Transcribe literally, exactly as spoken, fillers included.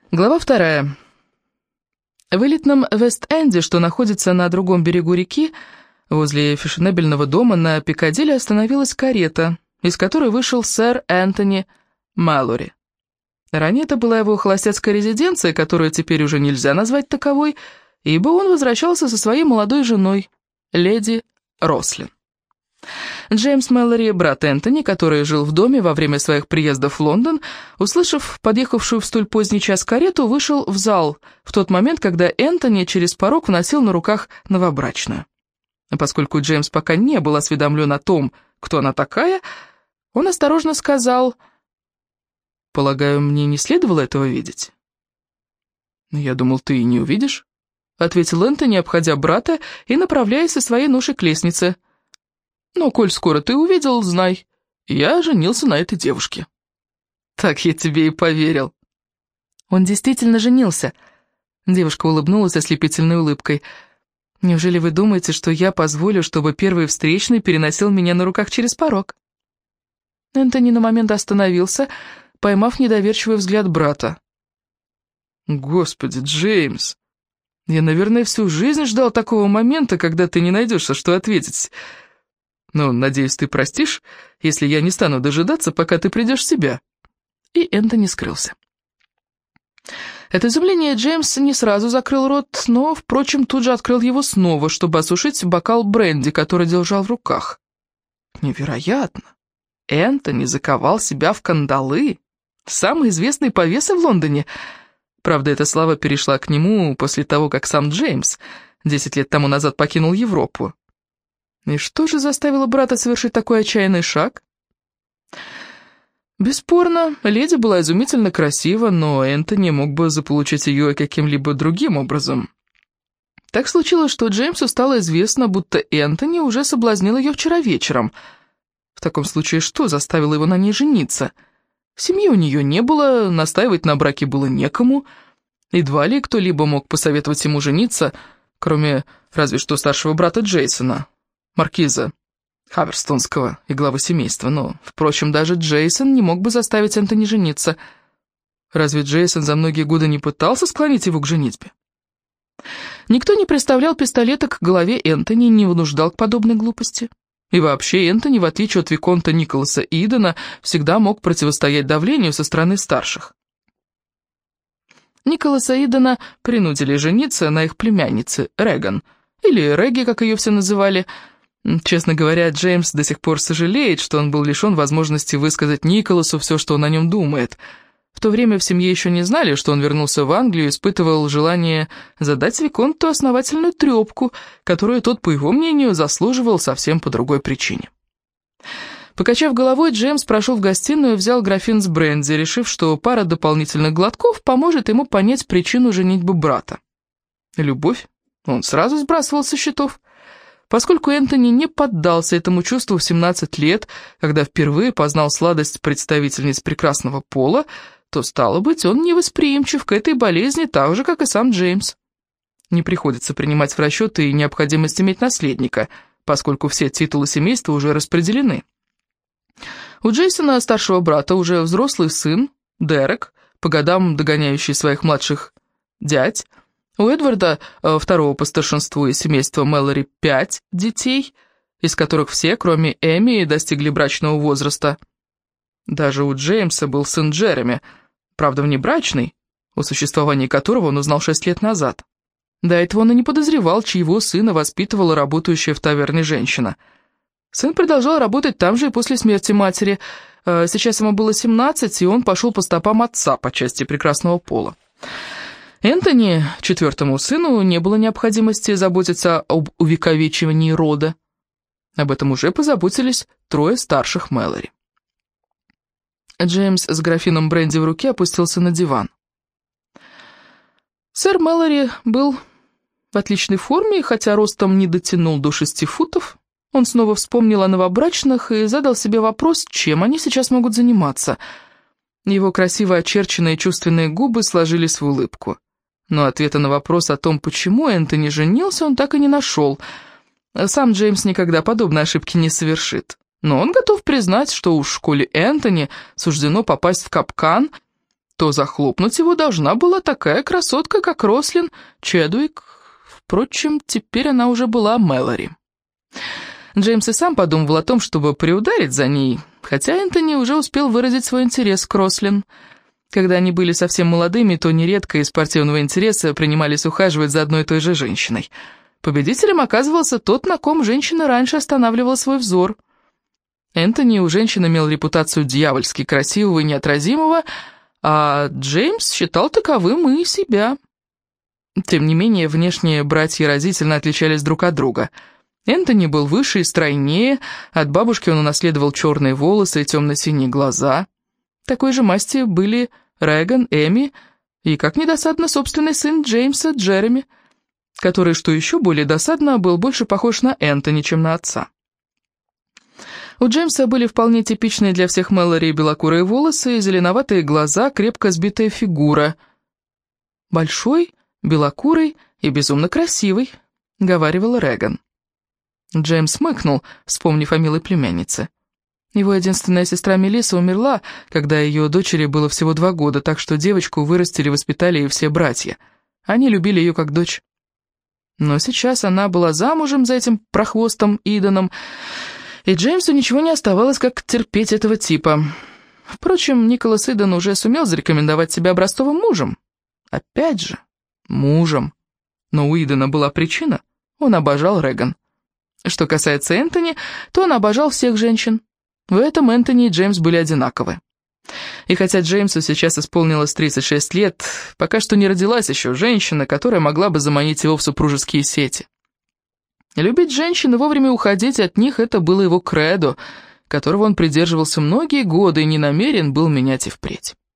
Глава вторая. В элитном Вест-Энде, что находится на другом берегу реки, возле фешенебельного дома на Пикадилли остановилась карета, из которой вышел сэр Энтони Мэлори. Ранее это была его холостяцкая резиденция, которую теперь уже нельзя назвать таковой, ибо он возвращался со своей молодой женой, леди Рослин. Джеймс Мэлори, брат Энтони, который жил в доме во время своих приездов в Лондон, услышав подъехавшую в столь поздний час карету, вышел в зал в тот момент, когда Энтони через порог вносил на руках новобрачную. А поскольку Джеймс пока не был осведомлен о том, кто она такая, он осторожно сказал: «Полагаю, мне не следовало этого видеть?» «Я думал, ты и не увидишь», — ответил Энтони, обходя брата и направляясь со своей ношей к лестнице. «Но, коль скоро ты увидел, знай, я женился на этой девушке». «Так я тебе и поверил». Он действительно женился. Девушка улыбнулась ослепительной улыбкой. «Неужели вы думаете, что я позволю, чтобы первый встречный переносил меня на руках через порог?» Энтони на момент остановился, поймав недоверчивый взгляд брата. «Господи, Джеймс, я, наверное, всю жизнь ждал такого момента, когда ты не найдешься, что ответить. Ну, надеюсь, ты простишь, если я не стану дожидаться, пока ты придешь в себя». И Энтони скрылся. От изумления Джеймс не сразу закрыл рот, но, впрочем, тут же открыл его снова, чтобы осушить бокал бренди, который держал в руках. Невероятно! Энтони заковал себя в кандалы. Самый известный повеса в Лондоне. Правда, эта слава перешла к нему после того, как сам Джеймс десять лет тому назад покинул Европу. И что же заставило брата совершить такой отчаянный шаг? Бесспорно, леди была изумительно красива, но Энтони мог бы заполучить ее каким-либо другим образом. Так случилось, что Джеймсу стало известно, будто Энтони уже соблазнил ее вчера вечером. В таком случае, что заставило его на ней жениться? Семьи у нее не было, настаивать на браке было некому. Едва ли кто-либо мог посоветовать ему жениться, кроме разве что старшего брата Джейсона, маркиза Хаверстонского и главы семейства, но, впрочем, даже Джейсон не мог бы заставить Энтони жениться. Разве Джейсон за многие годы не пытался склонить его к женитьбе? Никто не приставлял пистолета к голове Энтони и не вынуждал к подобной глупости. И вообще Энтони, в отличие от виконта Николаса Идена, всегда мог противостоять давлению со стороны старших. Николаса Идена принудили жениться на их племяннице Реган, или Регги, как ее все называли. Честно говоря, Джеймс до сих пор сожалеет, что он был лишен возможности высказать Николасу все, что он о нем думает. В то время в семье еще не знали, что он вернулся в Англию и испытывал желание задать виконту основательную трепку, которую тот, по его мнению, заслуживал совсем по другой причине. Покачав головой, Джеймс прошел в гостиную и взял графин с бренди, решив, что пара дополнительных глотков поможет ему понять причину женитьбы брата. Любовь он сразу сбрасывал со счетов. Поскольку Энтони не поддался этому чувству в семнадцать лет, когда впервые познал сладость представительниц прекрасного пола, то, стало быть, он невосприимчив к этой болезни так же, как и сам Джеймс. Не приходится принимать в расчет и необходимость иметь наследника, поскольку все титулы семейства уже распределены. У Джейсона, старшего брата, уже взрослый сын, Дерек, по годам догоняющий своих младших дядь. У Эдварда, второго по старшинству из семейства Мэлори, пять детей, из которых все, кроме Эми, достигли брачного возраста. Даже у Джеймса был сын Джереми, правда внебрачный, о существовании которого он узнал шесть лет назад. До этого он и не подозревал, чьего сына воспитывала работающая в таверне женщина. Сын продолжал работать там же и после смерти матери. Сейчас ему было семнадцать, и он пошел по стопам отца по части прекрасного пола. Энтони, четвертому сыну, не было необходимости заботиться об увековечивании рода. Об этом уже позаботились трое старших Мэлори. Джеймс с графином бренди в руке опустился на диван. Сэр Мэлори был в отличной форме, и хотя ростом не дотянул до шести футов, он снова вспомнил о новобрачных и задал себе вопрос, чем они сейчас могут заниматься. Его красиво очерченные чувственные губы сложились в улыбку. Но ответа на вопрос о том, почему Энтони женился, он так и не нашел. Сам Джеймс никогда подобной ошибки не совершит. Но он готов признать, что уж в школе Энтони суждено попасть в капкан, то захлопнуть его должна была такая красотка, как Рослин Чедуик. Впрочем, теперь она уже была Мэлори. Джеймс и сам подумывал о том, чтобы приударить за ней, хотя Энтони уже успел выразить свой интерес к Рослин. Когда они были совсем молодыми, то нередко из спортивного интереса принимались ухаживать за одной и той же женщиной. Победителем оказывался тот, на ком женщина раньше останавливала свой взор. Энтони у женщин имел репутацию дьявольски красивого и неотразимого, а Джеймс считал таковым и себя. Тем не менее, внешне братья разительно отличались друг от друга. Энтони был выше и стройнее, от бабушки он унаследовал черные волосы и темно-синие глаза. Такой же масти были Реган, Эми и, как недосадно, собственный сын Джеймса, Джереми, который, что еще более досадно, был больше похож на Энтони, чем на отца. У Джеймса были вполне типичные для всех Мэлори белокурые волосы, зеленоватые глаза, крепко сбитая фигура. «Большой, белокурый и безумно красивый», — говаривала Реган. Джеймс смыкнул, вспомнив о милой племяннице. Его единственная сестра Мелисса умерла, когда ее дочери было всего два года, так что девочку вырастили и воспитали и все братья. Они любили ее как дочь. Но сейчас она была замужем за этим прохвостом Иданом, и Джеймсу ничего не оставалось, как терпеть этого типа. Впрочем, Николас Иден уже сумел зарекомендовать себя образцовым мужем. Опять же, мужем. Но у Идена была причина. Он обожал Реган. Что касается Энтони, то он обожал всех женщин. В этом Энтони и Джеймс были одинаковы. И хотя Джеймсу сейчас исполнилось тридцать шесть лет, пока что не родилась еще женщина, которая могла бы заманить его в супружеские сети. Любить женщин и вовремя уходить от них — это было его кредо, которого он придерживался многие годы и не намерен был менять и впредь.